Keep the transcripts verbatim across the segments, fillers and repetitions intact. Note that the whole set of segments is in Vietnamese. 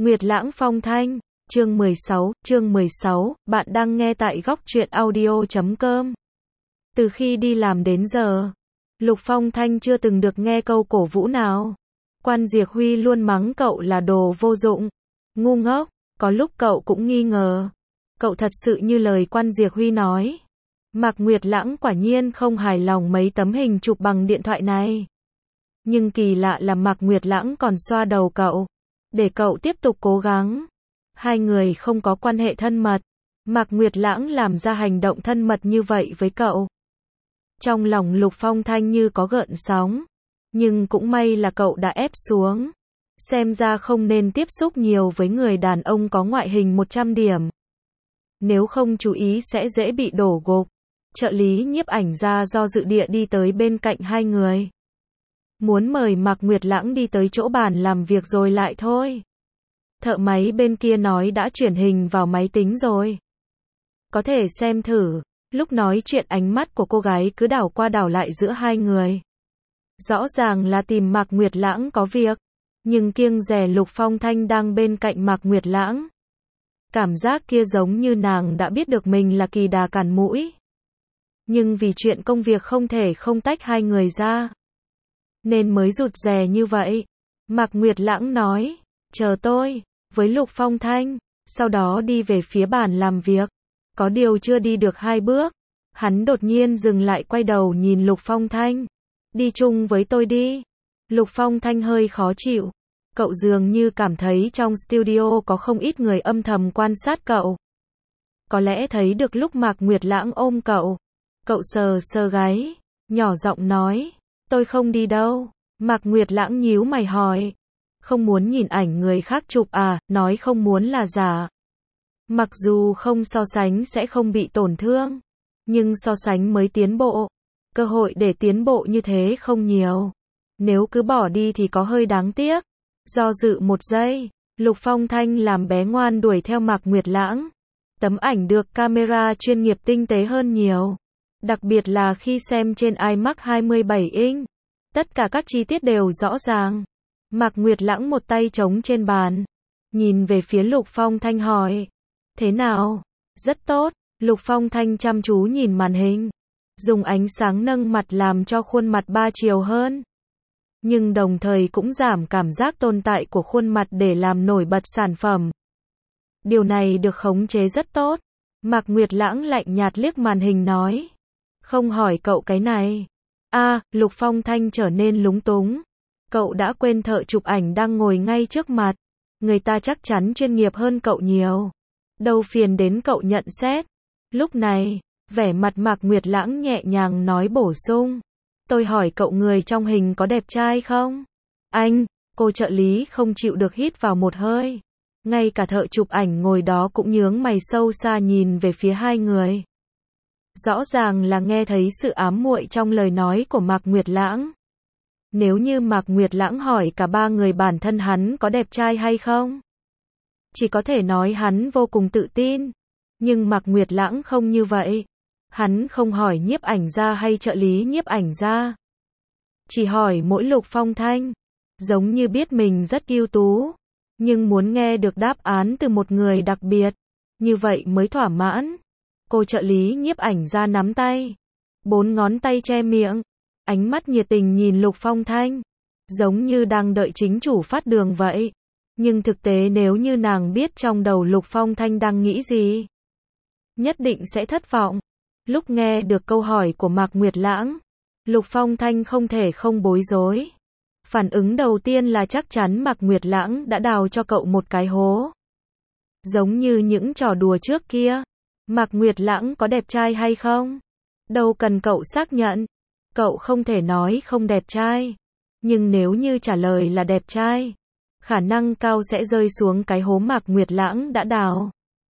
Nguyệt Lãng Phong Thanh, chương mười sáu, chương mười sáu, bạn đang nghe tại góc truyện audio chấm com. Từ khi đi làm đến giờ, Lục Phong Thanh chưa từng được nghe câu cổ vũ nào. Quan Diệc Huy luôn mắng cậu là đồ vô dụng, ngu ngốc, có lúc cậu cũng nghi ngờ. Cậu thật sự như lời Quan Diệc Huy nói. Mạc Nguyệt Lãng quả nhiên không hài lòng mấy tấm hình chụp bằng điện thoại này. Nhưng kỳ lạ là Mạc Nguyệt Lãng còn xoa đầu cậu, để cậu tiếp tục cố gắng. Hai người không có quan hệ thân mật. Mạc Nguyệt Lãng làm ra hành động thân mật như vậy với cậu. Trong lòng Lục Phong Thanh như có gợn sóng. Nhưng cũng may là cậu đã ép xuống. Xem ra không nên tiếp xúc nhiều với người đàn ông có ngoại hình một trăm điểm. Nếu không chú ý sẽ dễ bị đổ gục. Trợ lý nhiếp ảnh gia do dự địa đi tới bên cạnh hai người. Muốn mời Mạc Nguyệt Lãng đi tới chỗ bàn làm việc rồi lại thôi. Thợ máy bên kia nói đã chuyển hình vào máy tính rồi. Có thể xem thử. Lúc nói chuyện ánh mắt của cô gái cứ đảo qua đảo lại giữa hai người. Rõ ràng là tìm Mạc Nguyệt Lãng có việc. Nhưng kiêng dè Lục Phong Thanh đang bên cạnh Mạc Nguyệt Lãng. Cảm giác kia giống như nàng đã biết được mình là kỳ đà cản mũi. Nhưng vì chuyện công việc không thể không tách hai người ra. Nên mới rụt rè như vậy. Mạc Nguyệt Lãng nói, chờ tôi, với Lục Phong Thanh, sau đó đi về phía bàn làm việc. Có điều chưa đi được hai bước, hắn đột nhiên dừng lại quay đầu nhìn Lục Phong Thanh. Đi chung với tôi đi. Lục Phong Thanh hơi khó chịu. Cậu dường như cảm thấy trong studio có không ít người âm thầm quan sát cậu. Có lẽ thấy được lúc Mạc Nguyệt Lãng ôm cậu. Cậu sờ sờ gáy, nhỏ giọng nói, tôi không đi đâu. Mạc Nguyệt Lãng nhíu mày hỏi, không muốn nhìn ảnh người khác chụp à, nói không muốn là giả. Mặc dù không so sánh sẽ không bị tổn thương, nhưng so sánh mới tiến bộ. Cơ hội để tiến bộ như thế không nhiều. Nếu cứ bỏ đi thì có hơi đáng tiếc. Do dự một giây, Lục Phong Thanh làm bé ngoan đuổi theo Mạc Nguyệt Lãng. Tấm ảnh được camera chuyên nghiệp tinh tế hơn nhiều. Đặc biệt là khi xem trên iMac hai mươi bảy inch. Tất cả các chi tiết đều rõ ràng. Mạc Nguyệt Lãng một tay trống trên bàn. Nhìn về phía Lục Phong Thanh hỏi. Thế nào? Rất tốt. Lục Phong Thanh chăm chú nhìn màn hình. Dùng ánh sáng nâng mặt làm cho khuôn mặt ba chiều hơn. Nhưng đồng thời cũng giảm cảm giác tồn tại của khuôn mặt để làm nổi bật sản phẩm. Điều này được khống chế rất tốt. Mạc Nguyệt Lãng lạnh nhạt liếc màn hình nói. Không hỏi cậu cái này. A, Lục Phong Thanh trở nên lúng túng. Cậu đã quên thợ chụp ảnh đang ngồi ngay trước mặt. Người ta chắc chắn chuyên nghiệp hơn cậu nhiều. Đâu phiền đến cậu nhận xét. Lúc này, vẻ mặt Mạc Nguyệt Lãng nhẹ nhàng nói bổ sung. Tôi hỏi cậu người trong hình có đẹp trai không? Anh, cô trợ lý không chịu được hít vào một hơi. Ngay cả thợ chụp ảnh ngồi đó cũng nhướng mày sâu xa nhìn về phía hai người. Rõ ràng là nghe thấy sự ám muội trong lời nói của Mạc Nguyệt Lãng. Nếu như Mạc Nguyệt Lãng hỏi cả ba người bản thân hắn có đẹp trai hay không? Chỉ có thể nói hắn vô cùng tự tin. Nhưng Mạc Nguyệt Lãng không như vậy. Hắn không hỏi nhiếp ảnh gia hay trợ lý nhiếp ảnh gia. Chỉ hỏi mỗi Lục Phong Thanh. Giống như biết mình rất ưu tú. Nhưng muốn nghe được đáp án từ một người đặc biệt. Như vậy mới thỏa mãn. Cô trợ lý nhiếp ảnh gia nắm tay. Bốn ngón tay che miệng. Ánh mắt nhiệt tình nhìn Lục Phong Thanh. Giống như đang đợi chính chủ phát đường vậy. Nhưng thực tế nếu như nàng biết trong đầu Lục Phong Thanh đang nghĩ gì, nhất định sẽ thất vọng. Lúc nghe được câu hỏi của Mạc Nguyệt Lãng, Lục Phong Thanh không thể không bối rối. Phản ứng đầu tiên là chắc chắn Mạc Nguyệt Lãng đã đào cho cậu một cái hố. Giống như những trò đùa trước kia. Mạc Nguyệt Lãng có đẹp trai hay không? Đâu cần cậu xác nhận. Cậu không thể nói không đẹp trai. Nhưng nếu như trả lời là đẹp trai, khả năng cao sẽ rơi xuống cái hố Mạc Nguyệt Lãng đã đào.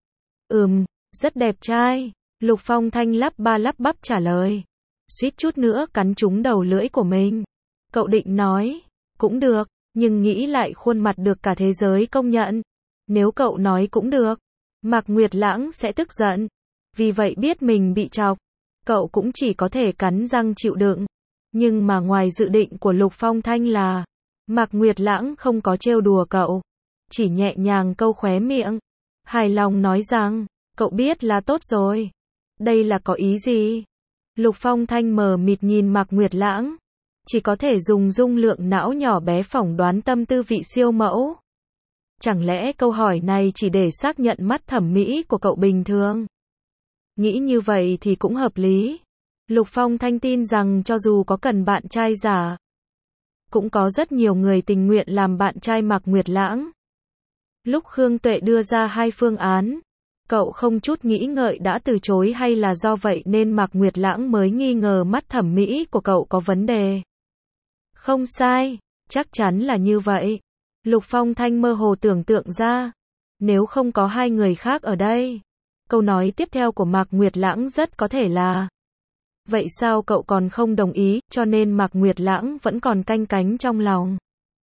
Ừm, rất đẹp trai. Lục Phong Thanh lắp ba lắp bắp trả lời. Suýt chút nữa cắn trúng đầu lưỡi của mình. Cậu định nói, cũng được, nhưng nghĩ lại khuôn mặt được cả thế giới công nhận. Nếu cậu nói cũng được, Mạc Nguyệt Lãng sẽ tức giận. Vì vậy biết mình bị chọc, cậu cũng chỉ có thể cắn răng chịu đựng. Nhưng mà ngoài dự định của Lục Phong Thanh là, Mạc Nguyệt Lãng không có trêu đùa cậu. chỉ nhẹ nhàng câu khóe miệng. Hài lòng nói rằng, cậu biết là tốt rồi. Đây là có ý gì? Lục Phong Thanh mờ mịt nhìn Mạc Nguyệt Lãng. Chỉ có thể dùng dung lượng não nhỏ bé phỏng đoán tâm tư vị siêu mẫu. Chẳng lẽ câu hỏi này chỉ để xác nhận mắt thẩm mỹ của cậu bình thường? Nghĩ như vậy thì cũng hợp lý. Lục Phong Thanh tin rằng cho dù có cần bạn trai giả, cũng có rất nhiều người tình nguyện làm bạn trai Mạc Nguyệt Lãng. Lúc Khương Tuệ đưa ra hai phương án, cậu không chút nghĩ ngợi đã từ chối hay là do vậy nên Mạc Nguyệt Lãng mới nghi ngờ mắt thẩm mỹ của cậu có vấn đề? Không sai, chắc chắn là như vậy. Lục Phong Thanh mơ hồ tưởng tượng ra, nếu không có hai người khác ở đây, câu nói tiếp theo của Mạc Nguyệt Lãng rất có thể là: vậy sao cậu còn không đồng ý, cho nên Mạc Nguyệt Lãng vẫn còn canh cánh trong lòng.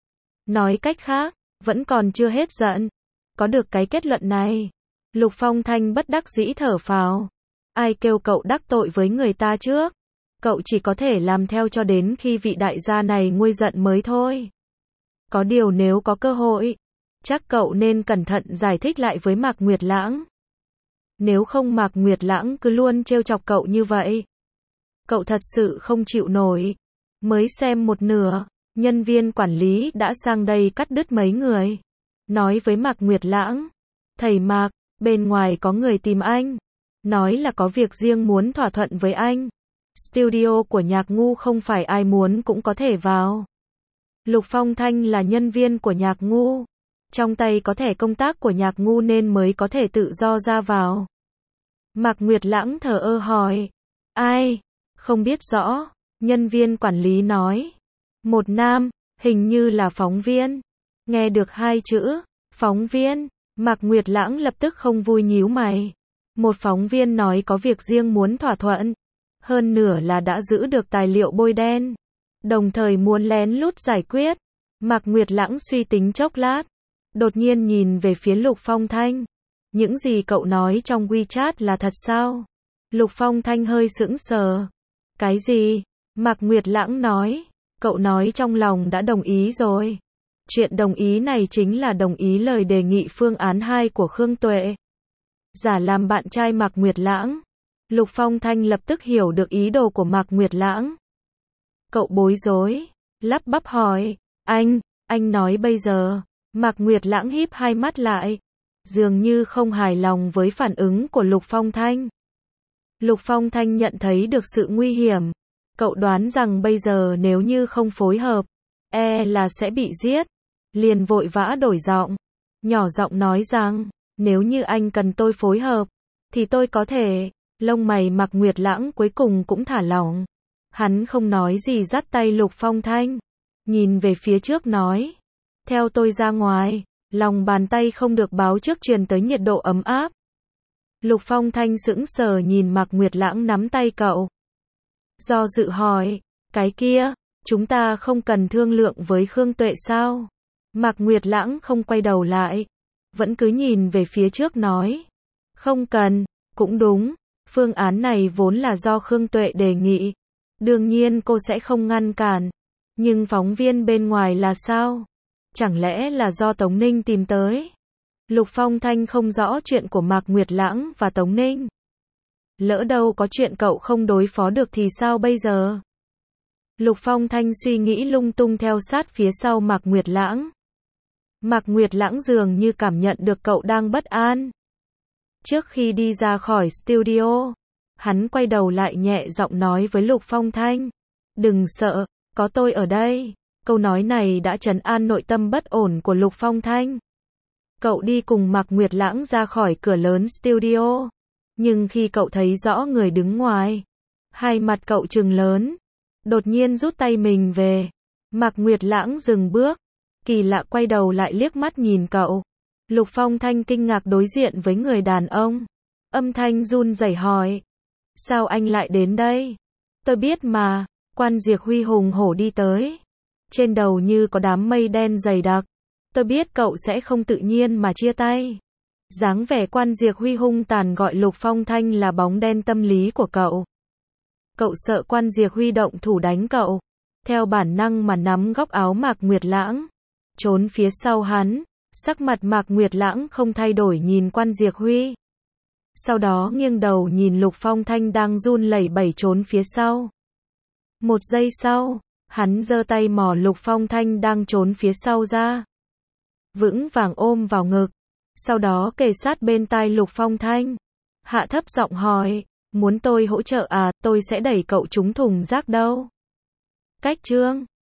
Nói cách khác, vẫn còn chưa hết giận. Có được cái kết luận này, Lục Phong Thanh bất đắc dĩ thở phào. Ai kêu cậu đắc tội với người ta trước? Cậu chỉ có thể làm theo cho đến khi vị đại gia này nguôi giận mới thôi. Có điều nếu có cơ hội, chắc cậu nên cẩn thận giải thích lại với Mạc Nguyệt Lãng. Nếu không Mạc Nguyệt Lãng cứ luôn trêu chọc cậu như vậy, cậu thật sự không chịu nổi. Mới xem một nửa, nhân viên quản lý đã sang đây cắt đứt mấy người. Nói với Mạc Nguyệt Lãng: thầy Mạc, bên ngoài có người tìm anh. Nói là có việc riêng muốn thỏa thuận với anh. Studio của Nhạc Ngu không phải ai muốn cũng có thể vào. Lục Phong Thanh là nhân viên của Nhạc Ngu. Trong tay có thẻ công tác của Nhạc Ngu nên mới có thể tự do ra vào. Mạc Nguyệt Lãng thở ơ hỏi: ai? Không biết rõ. Nhân viên quản lý nói: một nam, hình như là phóng viên. Nghe được hai chữ, phóng viên, Mạc Nguyệt Lãng lập tức không vui nhíu mày. Một phóng viên nói có việc riêng muốn thỏa thuận. Hơn nửa là đã giữ được tài liệu bôi đen. Đồng thời muốn lén lút giải quyết. Mạc Nguyệt Lãng suy tính chốc lát. Đột nhiên nhìn về phía Lục Phong Thanh. Những gì cậu nói trong WeChat là thật sao? Lục Phong Thanh hơi sững sờ. Cái gì? Mạc Nguyệt Lãng nói. Cậu nói trong lòng đã đồng ý rồi. Chuyện đồng ý này chính là đồng ý lời đề nghị phương án hai của Khương Tuệ. Giả làm bạn trai Mạc Nguyệt Lãng. Lục Phong Thanh lập tức hiểu được ý đồ của Mạc Nguyệt Lãng. Cậu bối rối, lắp bắp hỏi: anh, anh nói bây giờ? Mạc Nguyệt Lãng híp hai mắt lại, dường như không hài lòng với phản ứng của Lục Phong Thanh. Lục Phong Thanh nhận thấy được sự nguy hiểm. Cậu đoán rằng bây giờ nếu như không phối hợp, e là sẽ bị giết. Liền vội vã đổi giọng, nhỏ giọng nói rằng: nếu như anh cần tôi phối hợp, thì tôi có thể. Lông mày Mạc Nguyệt Lãng cuối cùng cũng thả lỏng. Hắn không nói gì dắt tay Lục Phong Thanh, nhìn về phía trước nói: theo tôi ra ngoài. Lòng bàn tay không được báo trước truyền tới nhiệt độ ấm áp. Lục Phong Thanh sững sờ nhìn Mạc Nguyệt Lãng nắm tay cậu. Do dự hỏi: cái kia, chúng ta không cần thương lượng với Khương Tuệ sao? Mạc Nguyệt Lãng không quay đầu lại, vẫn cứ nhìn về phía trước nói: không cần. Cũng đúng, phương án này vốn là do Khương Tuệ đề nghị. Đương nhiên cô sẽ không ngăn cản. Nhưng phóng viên bên ngoài là sao? Chẳng lẽ là do Tống Ninh tìm tới? Lục Phong Thanh không rõ chuyện của Mạc Nguyệt Lãng và Tống Ninh. Lỡ đâu có chuyện cậu không đối phó được thì sao bây giờ? Lục Phong Thanh suy nghĩ lung tung theo sát phía sau Mạc Nguyệt Lãng. Mạc Nguyệt Lãng dường như cảm nhận được cậu đang bất an. Trước khi đi ra khỏi studio, hắn quay đầu lại nhẹ giọng nói với Lục Phong Thanh: đừng sợ, có tôi ở đây. Câu nói này đã trấn an nội tâm bất ổn của Lục Phong Thanh. Cậu đi cùng Mạc Nguyệt Lãng ra khỏi cửa lớn studio. Nhưng khi cậu thấy rõ người đứng ngoài, hai mặt cậu trừng lớn. Đột nhiên rút tay mình về. Mạc Nguyệt Lãng dừng bước, kỳ lạ quay đầu lại liếc mắt nhìn cậu. Lục Phong Thanh kinh ngạc đối diện với người đàn ông. Âm thanh run rẩy hỏi: sao anh lại đến đây? Tôi biết mà. Quan Diệc Huy hùng hổ đi tới. Trên đầu như có đám mây đen dày đặc. Tôi biết cậu sẽ không tự nhiên mà chia tay. Dáng vẻ Quan Diệc Huy hung tàn gọi Lục Phong Thanh là bóng đen tâm lý của cậu. Cậu sợ Quan Diệc Huy động thủ đánh cậu. Theo bản năng mà nắm góc áo Mạc Nguyệt Lãng, trốn phía sau hắn. Sắc mặt Mạc Nguyệt Lãng không thay đổi nhìn quan Diệp Huy. Sau đó nghiêng đầu nhìn Lục Phong Thanh đang run lẩy bẩy trốn phía sau. Một giây sau, hắn giơ tay mò Lục Phong Thanh đang trốn phía sau ra. Vững vàng ôm vào ngực. Sau đó kề sát bên tai Lục Phong Thanh. Hạ thấp giọng hỏi, muốn tôi hỗ trợ à, tôi sẽ đẩy cậu trúng thùng rác đâu. Cách chương